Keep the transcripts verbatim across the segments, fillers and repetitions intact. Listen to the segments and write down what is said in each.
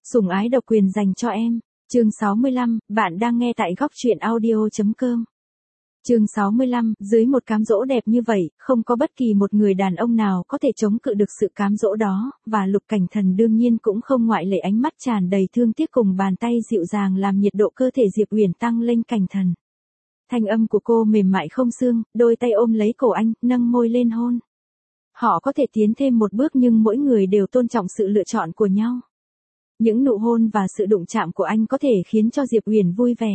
Sủng ái độc quyền dành cho em. Chương sáu mươi lăm, bạn đang nghe tại góc truyện audio chấm com. Chương sáu mươi lăm, dưới một cám dỗ đẹp như vậy, không có bất kỳ một người đàn ông nào có thể chống cự được sự cám dỗ đó, và Lục Cảnh Thần đương nhiên cũng không ngoại lệ. Ánh mắt tràn đầy thương tiếc cùng bàn tay dịu dàng làm nhiệt độ cơ thể Diệp Uyển tăng lên. Cảnh Thần. Thanh âm của cô mềm mại không xương, đôi tay ôm lấy cổ anh, nâng môi lên hôn. Họ có thể tiến thêm một bước nhưng mỗi người đều tôn trọng sự lựa chọn của nhau. Những nụ hôn và sự đụng chạm của anh có thể khiến cho Diệp Uyển vui vẻ.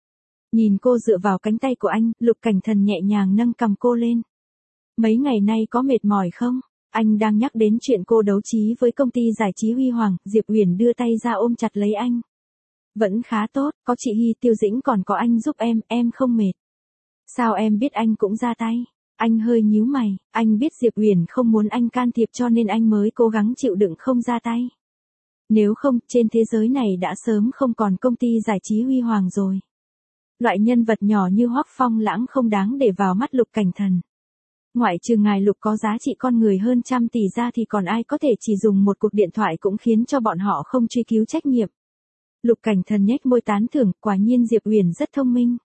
Nhìn cô dựa vào cánh tay của anh, Lục Cảnh Thần nhẹ nhàng nâng cằm cô lên. Mấy ngày nay có mệt mỏi không? Anh đang nhắc đến chuyện cô đấu trí với công ty giải trí Huy Hoàng. Diệp Uyển đưa tay ra ôm chặt lấy anh. Vẫn khá tốt, có chị Hy, Tiêu Dĩnh còn có anh giúp em, em không mệt. Sao em biết anh cũng ra tay? Anh hơi nhíu mày, anh biết Diệp Uyển không muốn anh can thiệp cho nên anh mới cố gắng chịu đựng không ra tay. Nếu không, trên thế giới này đã sớm không còn công ty giải trí Huy Hoàng rồi. Loại nhân vật nhỏ như Hoắc Phong Lãng không đáng để vào mắt Lục Cảnh Thần. Ngoại trừ ngài Lục có giá trị con người hơn trăm tỷ ra thì còn ai có thể chỉ dùng một cuộc điện thoại cũng khiến cho bọn họ không truy cứu trách nhiệm. Lục Cảnh Thần nhếch môi tán thưởng, quả nhiên Diệp Uyển rất thông minh.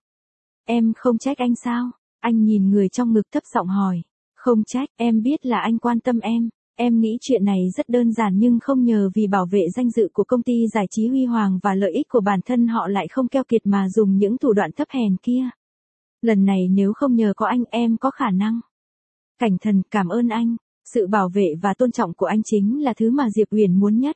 Em không trách anh sao? Anh nhìn người trong ngực thấp giọng hỏi. Không trách, em biết là anh quan tâm em. Em nghĩ chuyện này rất đơn giản nhưng không nhờ vì bảo vệ danh dự của công ty giải trí Huy Hoàng và lợi ích của bản thân họ lại không keo kiệt mà dùng những thủ đoạn thấp hèn kia. Lần này nếu không nhờ có anh em có khả năng. Cảnh Thần, cảm ơn anh. Sự bảo vệ và tôn trọng của anh chính là thứ mà Diệp Uyển muốn nhất.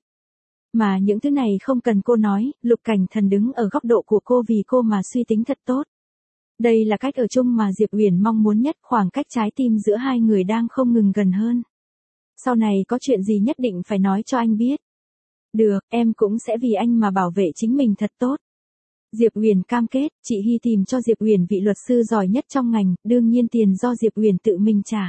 Mà những thứ này không cần cô nói, Lục Cảnh Thần đứng ở góc độ của cô vì cô mà suy tính thật tốt. Đây là cách ở chung mà Diệp Uyển mong muốn nhất, khoảng cách trái tim giữa hai người đang không ngừng gần hơn. Sau này có chuyện gì nhất định phải nói cho anh biết. Được, em cũng sẽ vì anh mà bảo vệ chính mình thật tốt. Diệp Uyển cam kết, chị Hy tìm cho Diệp Uyển vị luật sư giỏi nhất trong ngành, đương nhiên tiền do Diệp Uyển tự mình trả.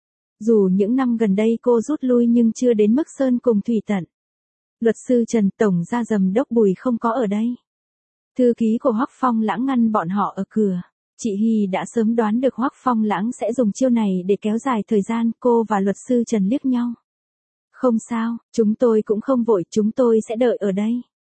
Dù những năm gần đây cô rút lui nhưng chưa đến mức sơn cùng thủy tận. Luật sư Trần, tổng gia giám đốc Bùi không có ở đây. Thư ký của Hoắc Phong Lãng ngăn bọn họ ở cửa. Chị Hy đã sớm đoán được Hoắc Phong Lãng sẽ dùng chiêu này để kéo dài thời gian. Cô và luật sư Trần liếc nhau. Không sao, chúng tôi cũng không vội, chúng tôi sẽ đợi ở đây.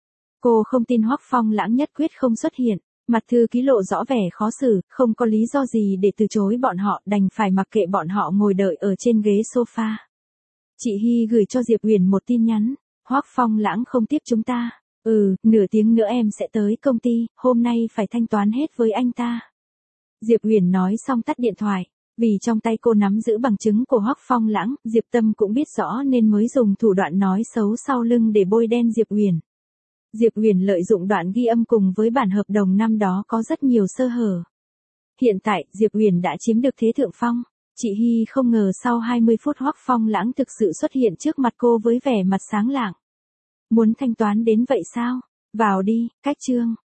Cô không tin Hoắc Phong Lãng nhất quyết không xuất hiện. Mặt thư ký lộ rõ vẻ khó xử, không có lý do gì để từ chối bọn họ, đành phải mặc kệ bọn họ ngồi đợi ở trên ghế sofa. Chị Hy gửi cho Diệp Uyển một tin nhắn. Hoắc Phong Lãng không tiếp chúng ta. Ừ, nửa tiếng nữa em sẽ tới công ty, hôm nay phải thanh toán hết với anh ta. Diệp Uyển nói xong tắt điện thoại. Vì trong tay cô nắm giữ bằng chứng của Hoắc Phong Lãng, Diệp Tâm cũng biết rõ nên mới dùng thủ đoạn nói xấu sau lưng để bôi đen Diệp Uyển. Diệp Uyển lợi dụng đoạn ghi âm cùng với bản hợp đồng năm đó có rất nhiều sơ hở. Hiện tại, Diệp Uyển đã chiếm được thế thượng phong. Chị Hy không ngờ sau hai mươi phút Hoắc Phong Lãng thực sự xuất hiện trước mặt cô với vẻ mặt sáng lạng. Muốn thanh toán đến vậy sao? Vào đi, cách chương.